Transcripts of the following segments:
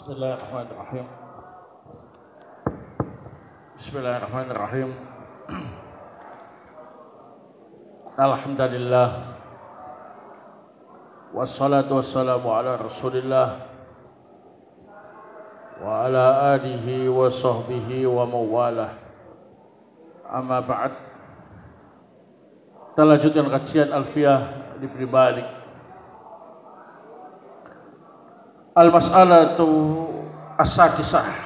Bismillahirrahmanirrahim. Bismillahirrahmanirrahim. Alhamdulillah. Wassalatu wassalamu ala Rasulillah wa ala alihi wa sahbihi wa mawalah. Amma ba'd. Kita lanjutkan kajian Alfiyah Ibnu Malik. Al-mas'alatu as-sadisah.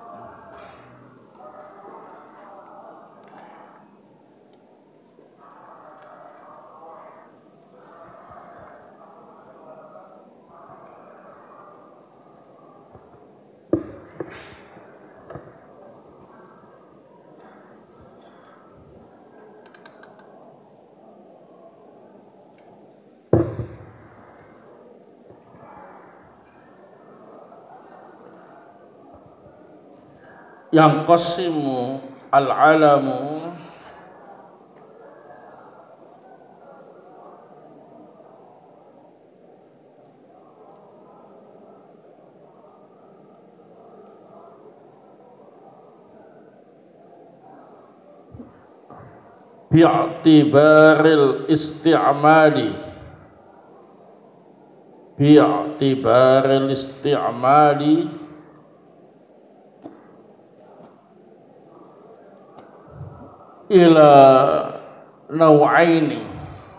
Yang qasimu al-alamu bi'tibaril isti'mali ila naw'aini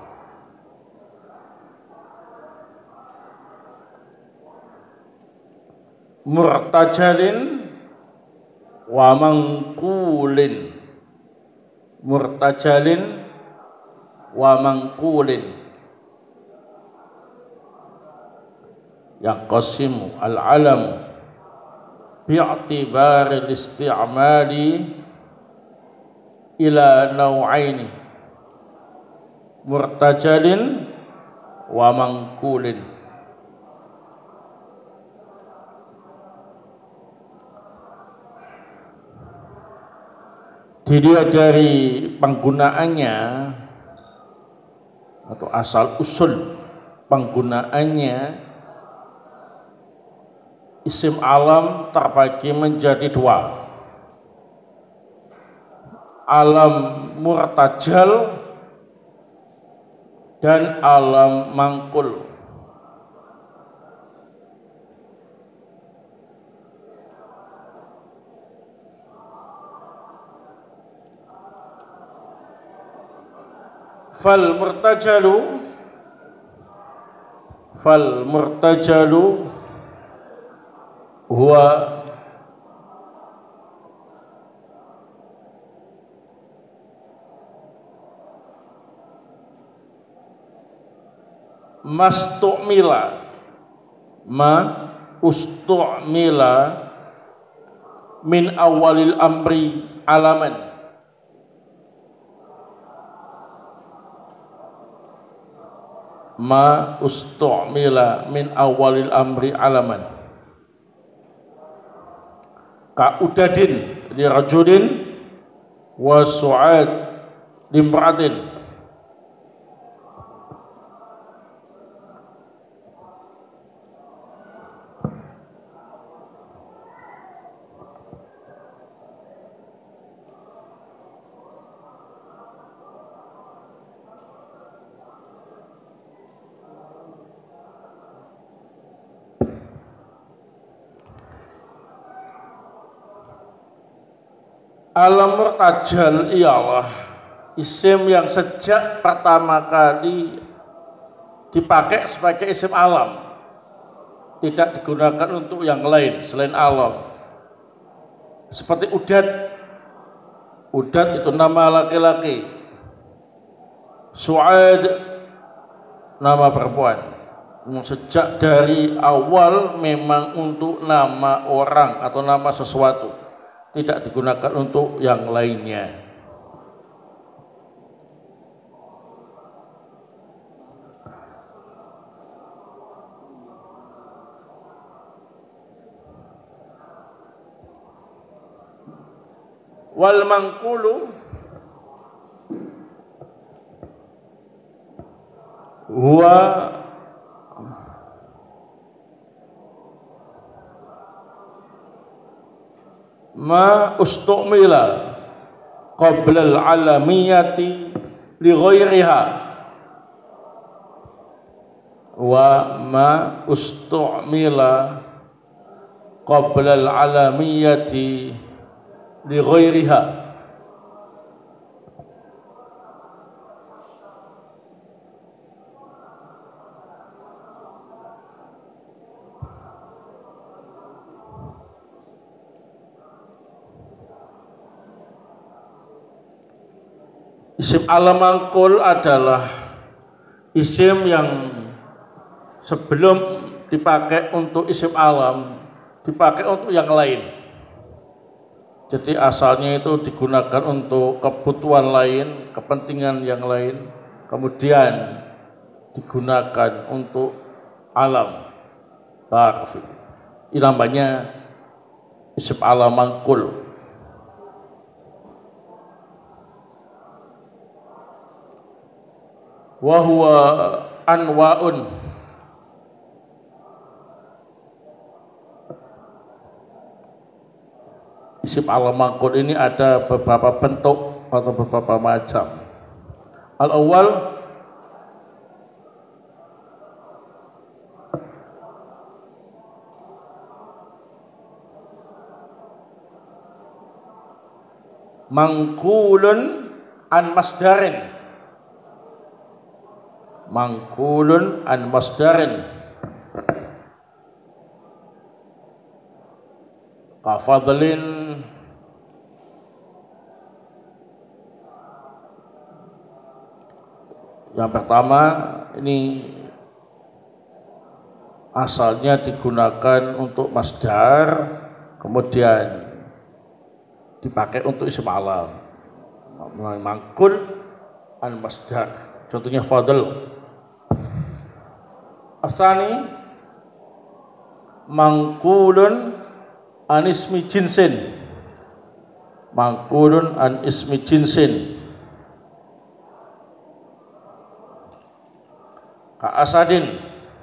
murtajalin wa manqulin yang qasimu al-alam bi'tibaril isti'mali ila naw'aini murtajalin wa manqulin. Dilihat dari penggunaannya atau asal usul penggunaannya, isim alam terbagi menjadi dua: alam murtajal dan alam mangkul. Fal murtajalu huwa ma ustu'mila min awalil amri alaman. Ma ustu'mila min awalil amri alaman ka udadin li rajulin wa su'ad limra'atin. Alam murtajal ialah isim yang sejak pertama kali dipakai sebagai isim alam, tidak digunakan untuk yang lain selain alam. Seperti Udad itu nama laki-laki, Su'ad nama perempuan. Sejak dari awal memang untuk nama orang atau nama sesuatu, tidak digunakan untuk yang lainnya. Wal manqulu huwa ma ustu'mila qabla al-alamiyati li ghairiha wa ma ustu'mila qabla al-alamiyati li ghairiha. Isim alam mangkul adalah isim yang sebelum dipakai untuk isim alam dipakai untuk yang lain. Jadi asalnya itu digunakan untuk kebutuhan lain, kepentingan yang lain, kemudian digunakan untuk alam. Ini namanya isim alam mangkul. Wa huwa anwa'un, isim alam mangkul ini ada beberapa bentuk atau beberapa macam. Al-awwal mangkulun an masdarin, mangkulun an masdarin kafadlin yang pertama ini asalnya digunakan untuk masdar kemudian dipakai untuk isim alam, mangkul an masdar, contohnya fadl. Asani mangkulun an ismi jinsin, mangkulun an ismi jinsin ka asadin,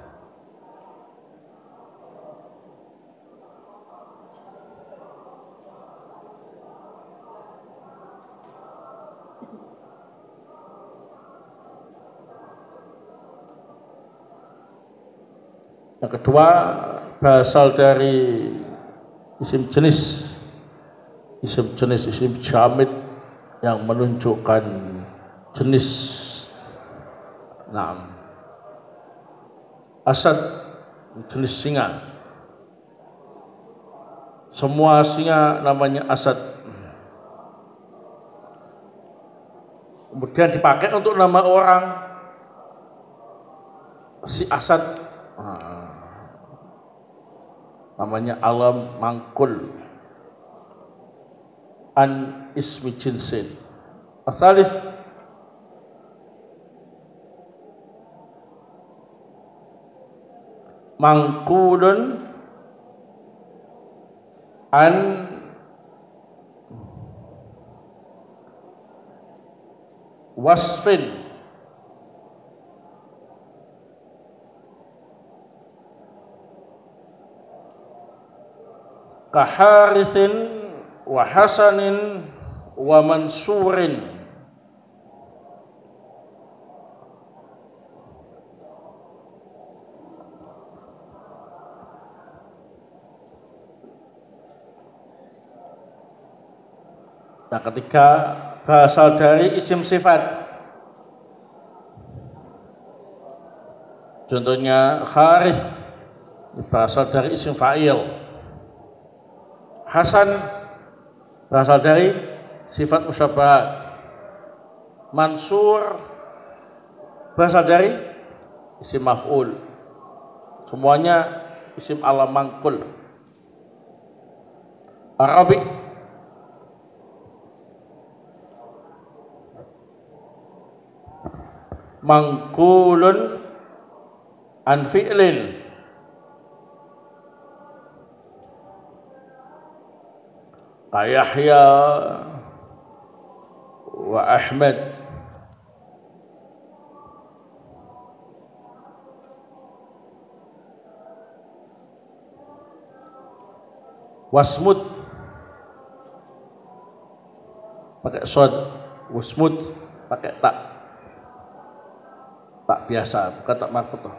yang kedua berasal dari isim jenis, isim jamid yang menunjukkan jenis. Nah, asad jenis singa, semua singa namanya asad. Kemudian dipakai untuk nama orang, si asad, namanya alam mangkul an ismi jinsin. Atsalits mangkulun an wasfin, kaharithin wa hasanin wa mansurin. Nah, ketika berasal dari isim sifat, contohnya Harith berasal dari isim fa'il, Hasan berasal dari sifat musyabbahat, Mansur berasal dari isim maf'ul, semuanya isim alam mangkul. Arabi mangkulun an fi'lin, ka Yahya wa Ahmad. Wasmud pakai sod, wasmud pakai tak biasa, bukan tak marfutoh.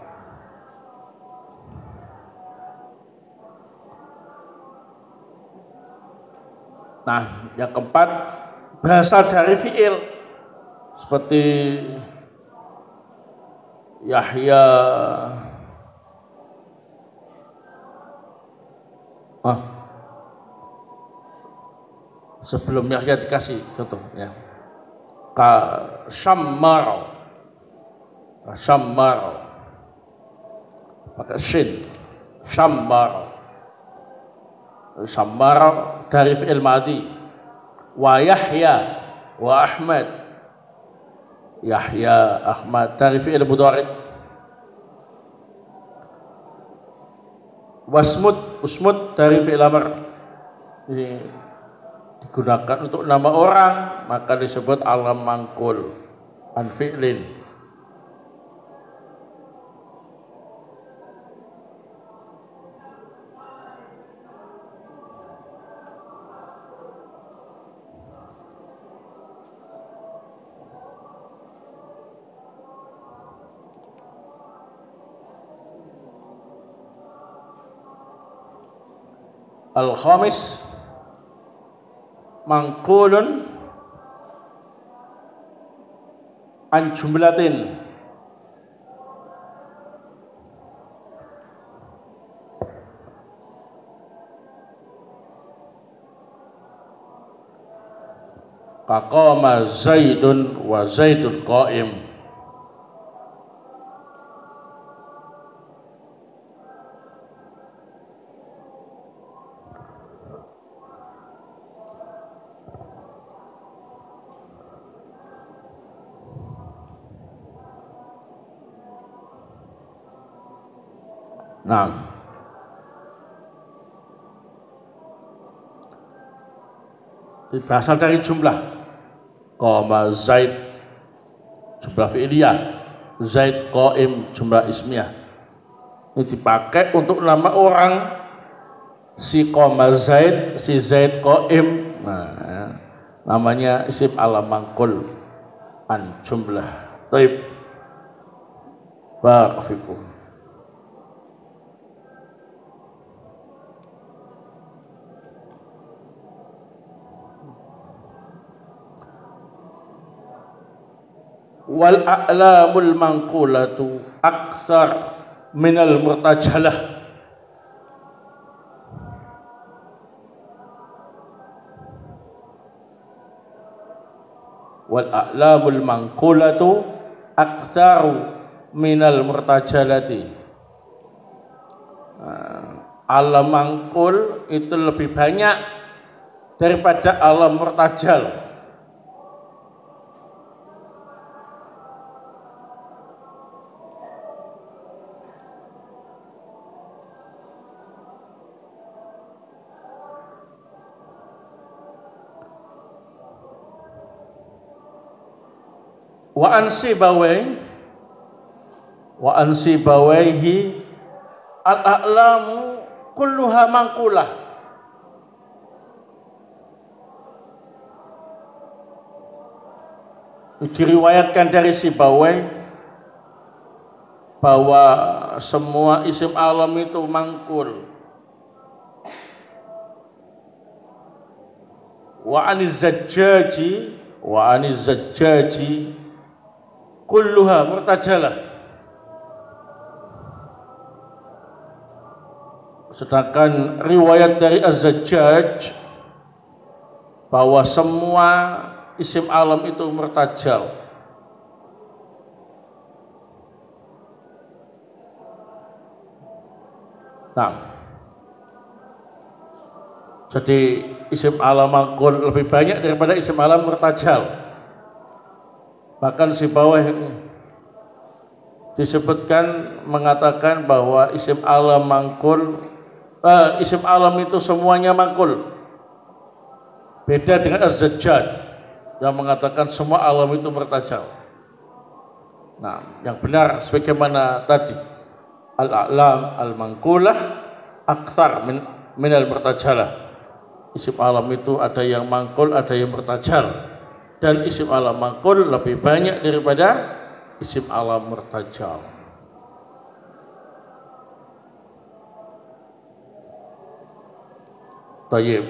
Nah, yang keempat berasal dari fiil seperti Yahya, sebelum Yahya dikasih contoh ya, ka syammar pakai shin, syammar dari fi'il madhi. Wa Yahya wa Ahmad, Yahya Ahmad dari fi'il mudhari'. Wasmud dari fi'il amr, ini digunakan untuk nama orang maka disebut alam mangkul an fi'lin. Al-khamis mangkulun an jumlatin, kaqama Zaidun wa Zaidun qa'im. Nah, berasal dari jumlah. Qama Zaid jumlah fi'liyah, Zaid qa'im jumlah ismiyah. Ini dipakai untuk nama orang, si qama Zaid, si Zaid qa'im. Nah, namanya isim alam mangkul an jumlah. Taib. Barakallahu. Wal a'lamul manqulatu aktsar minal murtajalah. Wal a'lamul manqulatu aktsar minal murtajalati. Alam mangkul itu lebih banyak daripada alam murtajal. Wa ansibawaihi al-a'lamu kulluha mangkulah. Diriwayatkan dari Sibawai bahwa semua isim alam itu mangkul. Wa aniz zajjaji kulluha murtajalah. Sedangkan riwayat dari Az-Zajjaj bahwa semua isim alam itu murtajal. Nah, jadi isim alam mangkul lebih banyak daripada isim alam murtajal. Bahkan si bawah ini disebutkan mengatakan bahwa isim alam mangkul, isim alam itu semuanya mangkul. Beda dengan Az-Zajjaj yang mengatakan semua alam itu murtajal. Nah, yang benar sebagaimana tadi, al-a'lam al-mangkulah aktsar minal murtajalah. Isim alam itu ada yang mangkul, ada yang murtajal. dan isim alam maqul lebih banyak daripada isim alam murtajal. Tayyib.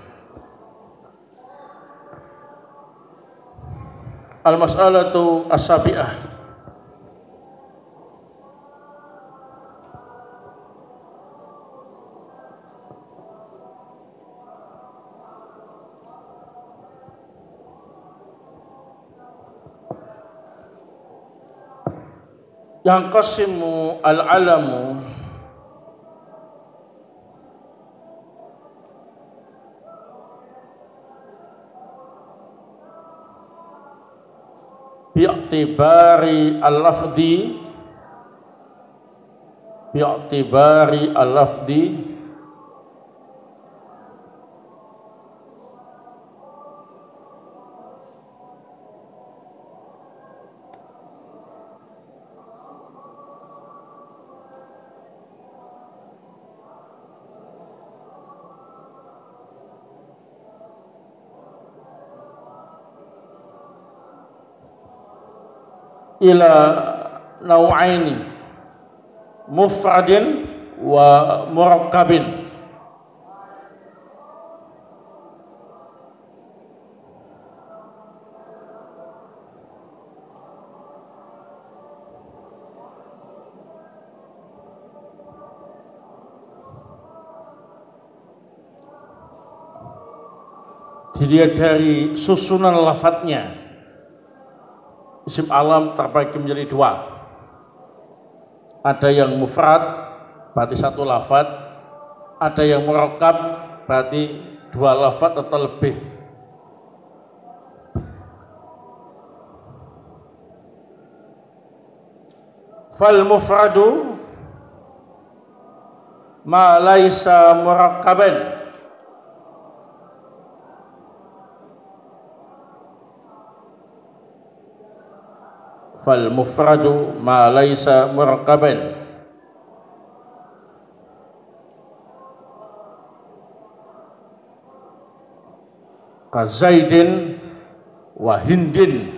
Al-mas'alatu as-sabi'ah. Yang qasimu al-alamu bi'tibari al-lafdi ila nau'aini mufradin wa murakkabin. Dilihat dari susunan lafadznya, isim alam terbagi menjadi dua. Ada yang mufrad, berarti satu lafadz. Ada yang murakkab, berarti dua lafadz atau lebih. Fal mufradu ma laisa murakkaban. Fal mufradu ma laisa murakkaban. Ka Zaidin wa Hindin.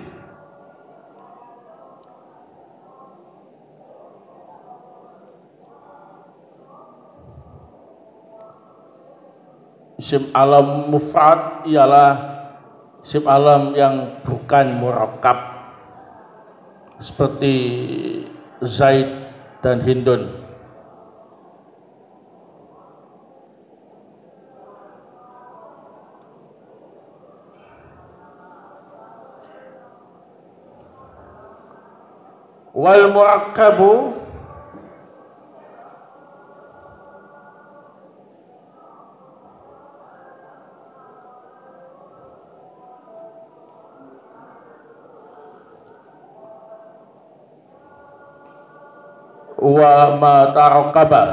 Isim alam mufrad ialah isim alam yang bukan murakkab, seperti Zaid dan Hindun. Wal murakkabu wa ma tarakkaba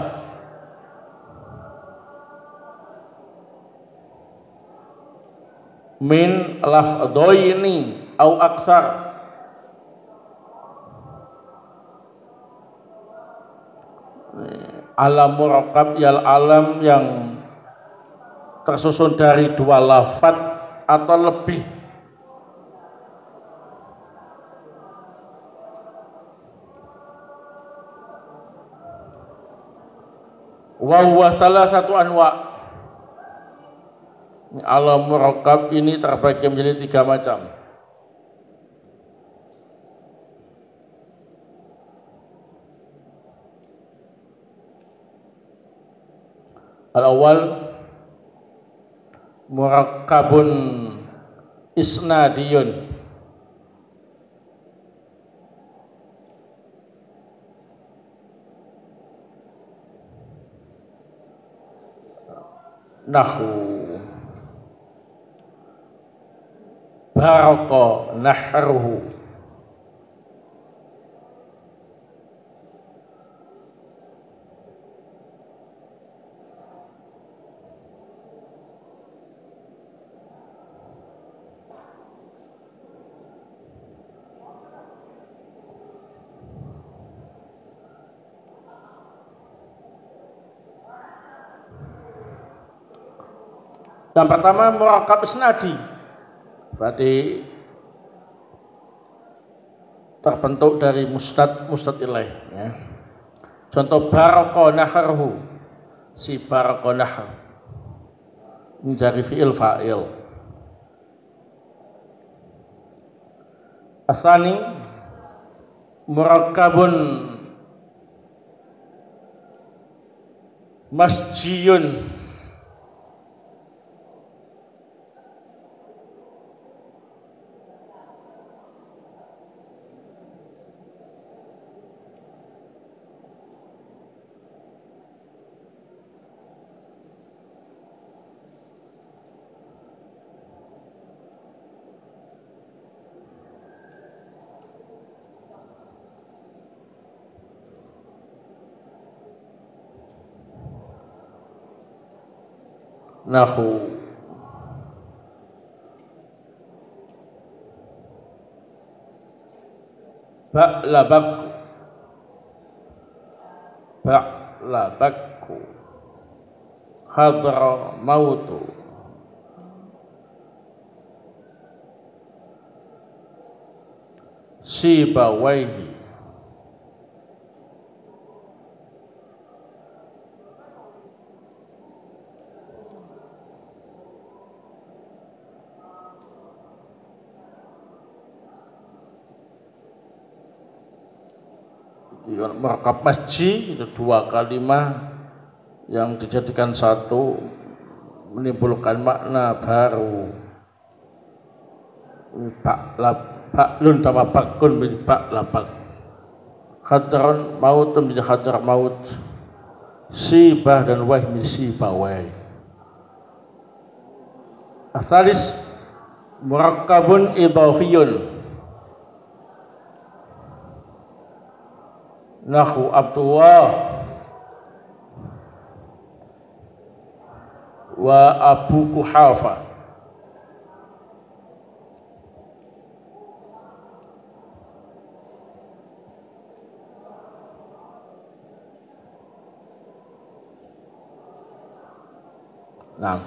min lafdhaini au aktsar. Alam murakkab ialah alam yang tersusun dari dua lafadz atau lebih. Wa huwa salasatu anwa. Alam murakkab ini terbagi menjadi tiga macam. Al-awwal murakkabun isnadiyun. Nahu baraka nahruhu. Yang pertama murakkab isnadi, berarti terbentuk dari mustad ilaih ya. Contoh baraka naharhu, si baraka nahar ini dari fi'il fa'il. Asani murakkabun masjiyun, nahu ba'labakku khadra mautu sibawaihi. Merekap masjid itu dua kalimat yang dijadikan satu menimbulkan makna baru. Baklun sama bakun menjadi baklabak, khadron maut menjadi khadr maut, sibah dan waih menjadi sibawai. Asalis murakkabun idhafiyun, nahu Abdullah wa Abu Kuhafa. Nah,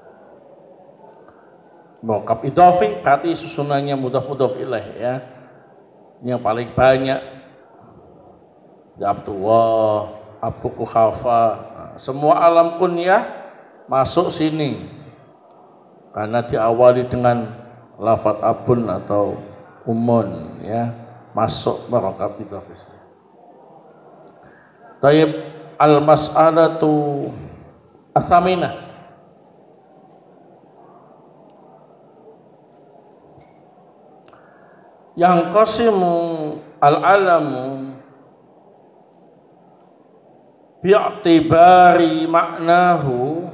murakkab idhafi berarti susunannya mudhaf ilaih ya. Ini yang paling banyak. Abdullah, Abu Kuhafa, semua alam kunyah masuk sini karena diawali dengan lafadz abun atau umun ya, masuk murakkab idhafi. Tayyib al-mas'alatu ats-tsaminah, yang qasimu al-alamu bi'tibari maknahu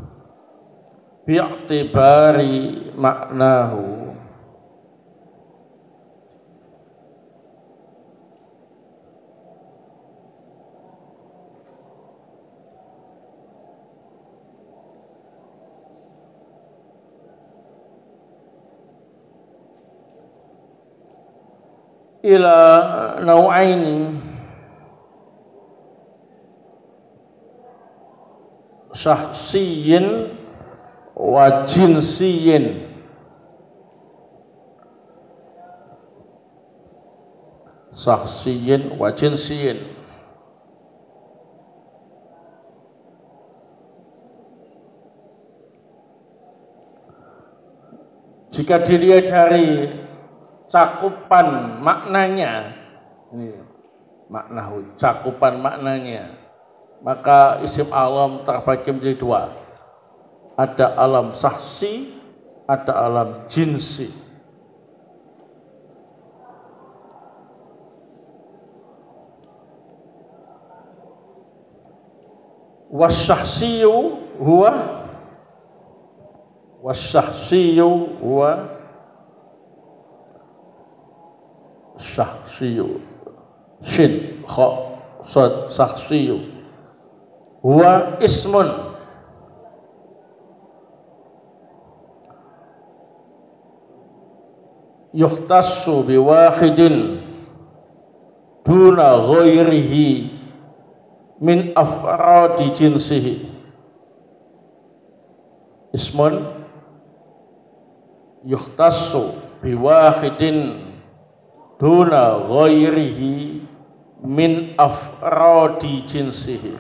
ila nau'aini, syakhsiyin wa jinsiyin. Syakhsiyin wa jinsiyin. Jika dilihat dari cakupan maknanya, ini makna cakupan maknanya, maka isim alam terbagi menjadi dua. Ada alam sahsi, ada alam jinsi. Wasyahsiyu huwa syahsiyu, shin kha sad syahsiyu, huwa ismun yukhtassu biwahidin duna ghairihi min afradi jinsihi. Ismun yukhtassu biwahidin duna ghairihi min afrodi jinsihi.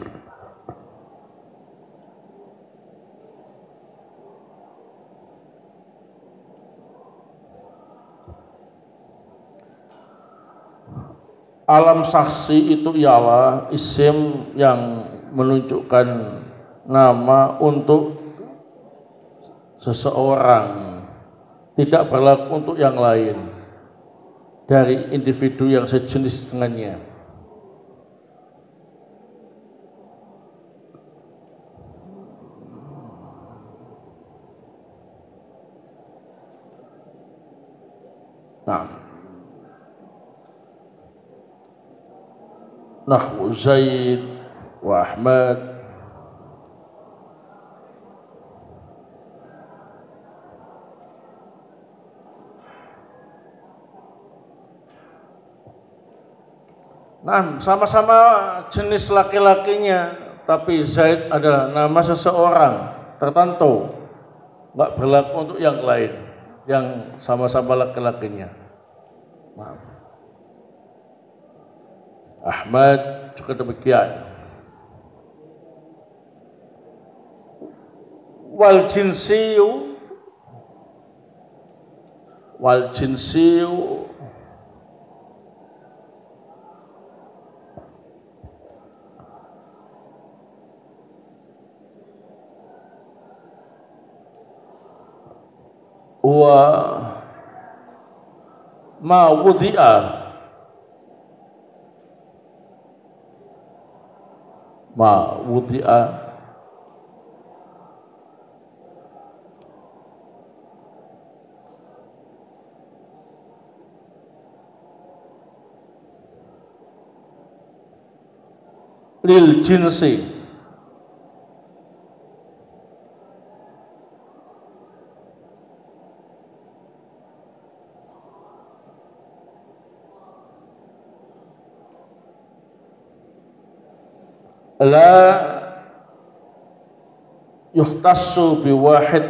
Alam saksi itu ialah isim yang menunjukkan nama untuk seseorang, tidak berlaku untuk yang lain dari individu yang sejenis dengannya. Nah, nahwu Zaid wa Ahmad nah, sama-sama jenis laki-lakinya, tapi Zaid adalah nama seseorang tertentu, nggak berlaku untuk yang lain yang sama-sama laki-lakinya. Nah, Ahmad juga demikian. Wal jinsiyu wa ma wudi'a lil jinsi la yukhtassu biwahid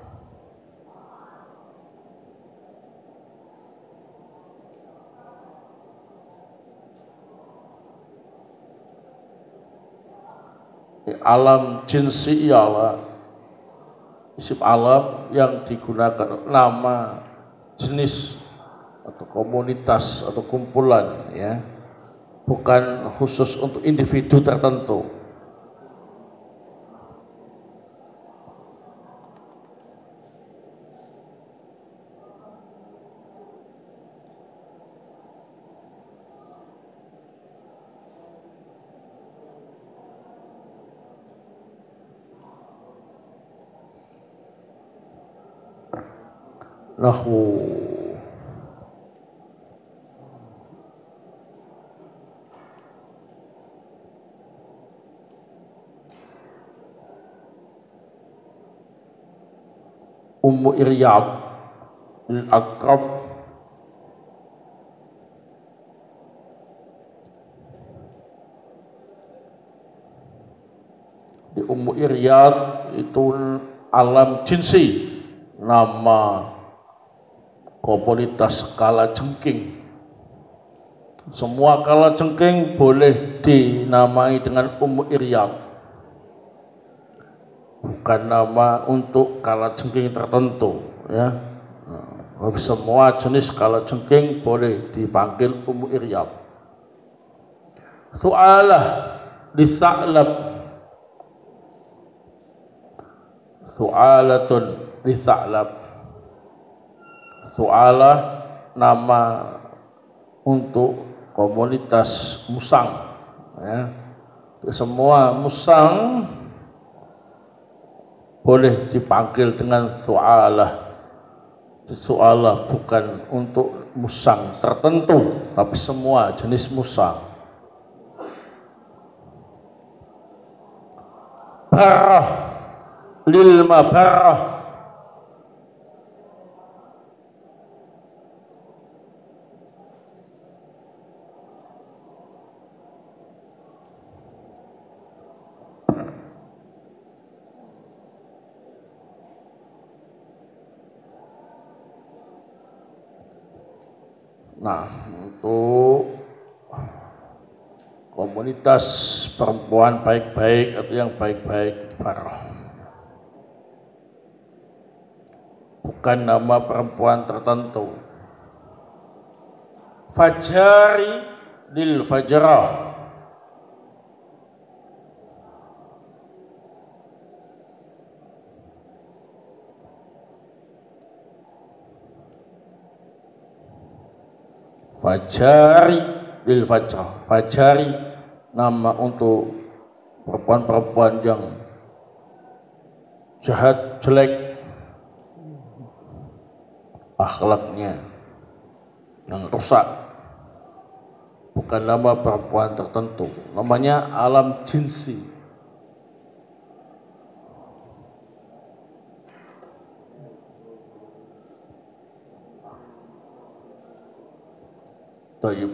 alam jinsi ialah isim alam yang digunakan nama jenis atau komunitas atau kumpulan, ya, bukan khusus untuk individu tertentu. Nahwu Ummu Iryad al-Aqrab di Ummu Iryad itu alam jinsi, nama komunitas kalajengking. Semua kalajengking boleh dinamai dengan Ummu Iryad, bukan nama untuk kalajengking tertentu, ya. Semua jenis kalajengking boleh dipanggil Ummu Iryad. Su'alah li Sa'lab, su'alatun li Sa'lab. Su'alah nama untuk komunitas musang, ya. Semua musang boleh dipanggil dengan su'alah. Su'alah bukan untuk musang tertentu, tapi semua jenis musang. Barah lil mabarah, nah, untuk komunitas perempuan baik-baik atau yang baik-baik ibarat. Bukan nama perempuan tertentu. Fajari lil fajrah. Fajari lil fajrah. Fajari nama untuk perempuan-perempuan yang jahat, jelek akhlaknya, yang rusak. Bukan nama perempuan tertentu, namanya alam jinsi. Tayyib.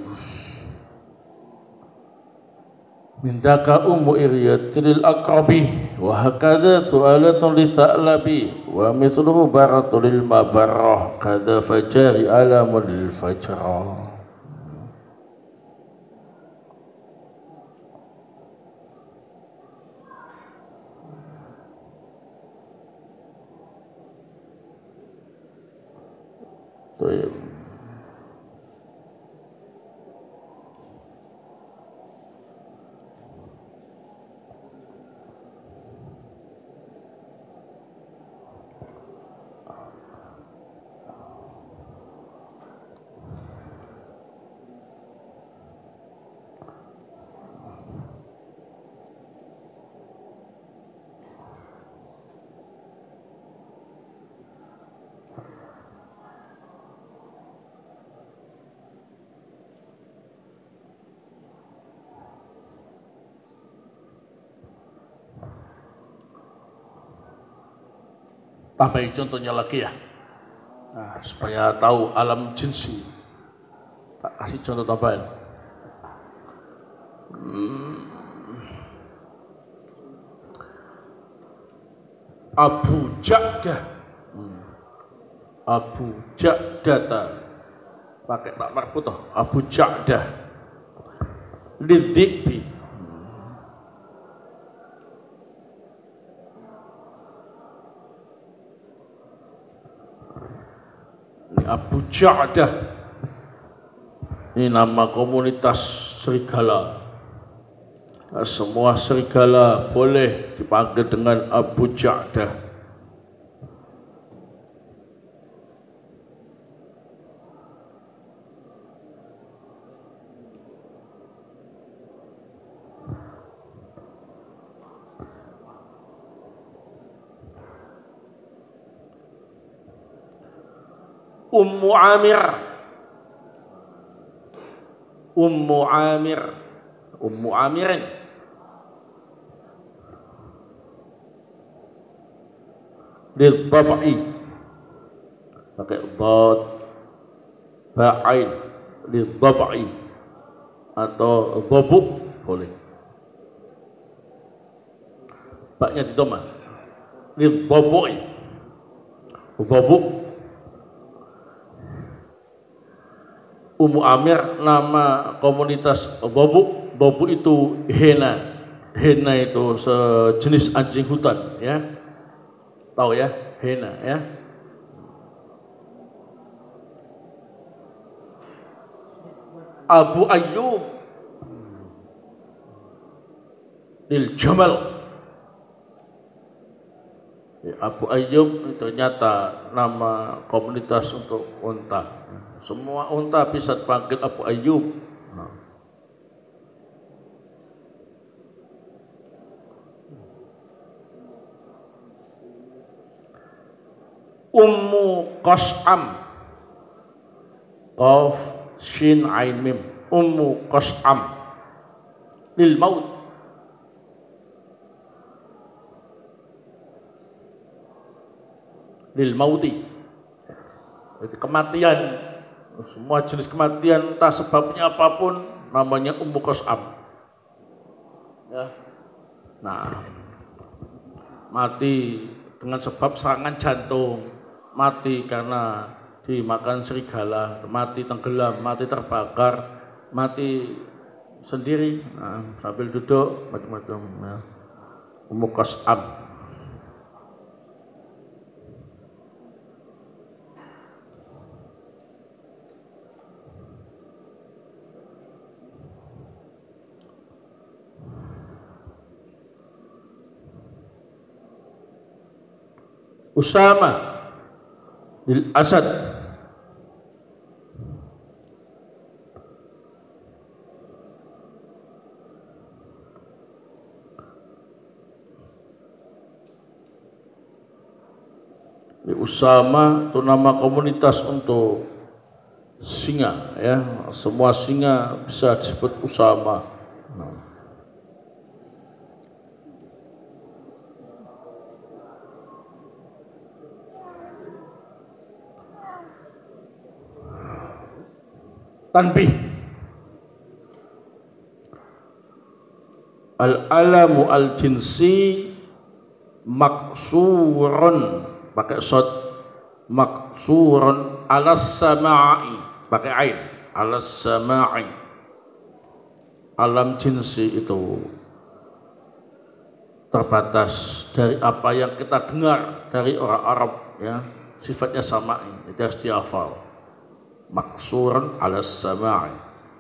Mindaka ummu iryatil aqrabi wa hakadha su'alatun li sa'labi wa mithluhu baratul lil mabarrah kadha fajari alamul fajrah. Tayyib. Tambahin contohnya lagi ya, nah, supaya tahu alam jinsi. Tak kasih contoh tambahan. Abu Ja'dah, Abu Ja'data, pakai tak marbutoh. Abu Ja'dah lidhi'bi, ini Abu Ja'dah, ini nama komunitas serigala. Semua serigala boleh dipanggil dengan Abu Ja'dah. Ummu Amir, Ummu Amir, Ummu Amirin, lidhabai, pakai dhad ba'ain, lidhabai atau dhabu boleh, baknya di doma, lidhabai, dhabu. Ummu Amir nama komunitas dhabu. Dhabu itu hena. Hena itu sejenis anjing hutan ya. Tahu ya, hena ya. Abu Ayyub lil Jamal. Abu Ayyub ternyata nama komunitas untuk unta. Semua unta bisa dipanggil Abu Ayyub. Ummu Qas'am, Qaf Shin Ain Mim, Ummu Qas'am lil maut, lil mauti, jadi kematian. Semua jenis kematian entah sebabnya apapun namanya Ummu Qas'am ya. Nah, mati dengan sebab serangan jantung, mati karena dimakan serigala, mati tenggelam, mati terbakar, mati sendiri, sambil duduk macam-macam. Ya. Ummu Qas'ab. Usama bil Asad. Usama itu nama komunitas untuk singa, ya. Semua singa bisa disebut Usama. Tanbih. Al-alamu al-jinsi maksurun, pakai shad, maksurun alas sama'i, pakai ain, alas sama'i. Alam jinsi itu terbatas dari apa yang kita dengar dari orang Arab, ya, sifatnya sama'i, itu harus dihafal. Maksurun alas sama'i.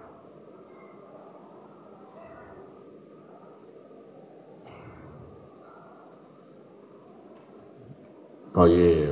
Baik.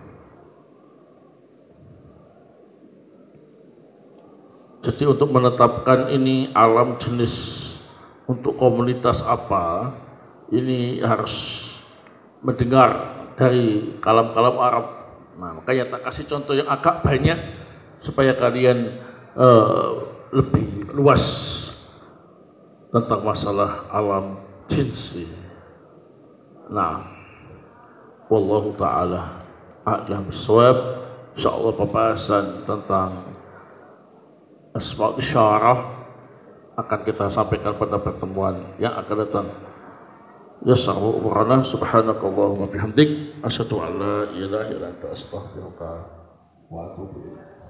Jadi untuk menetapkan ini alam jenis untuk komunitas apa, ini harus mendengar dari kalam-kalam Arab. Nah, makanya tak kasih contoh yang agak banyak supaya kalian lebih luas tentang masalah alam jinsi. Nah, wallahu ta'ala a'lam bissawab. Insyaallah pembahasan tentang asma' isyarah akan kita sampaikan pada pertemuan yang akan datang. Yassarhu umrana subhanakallahumma bihamdik asyhadu an la ilaha illa anta astaghfiruka wa atubu ilaik.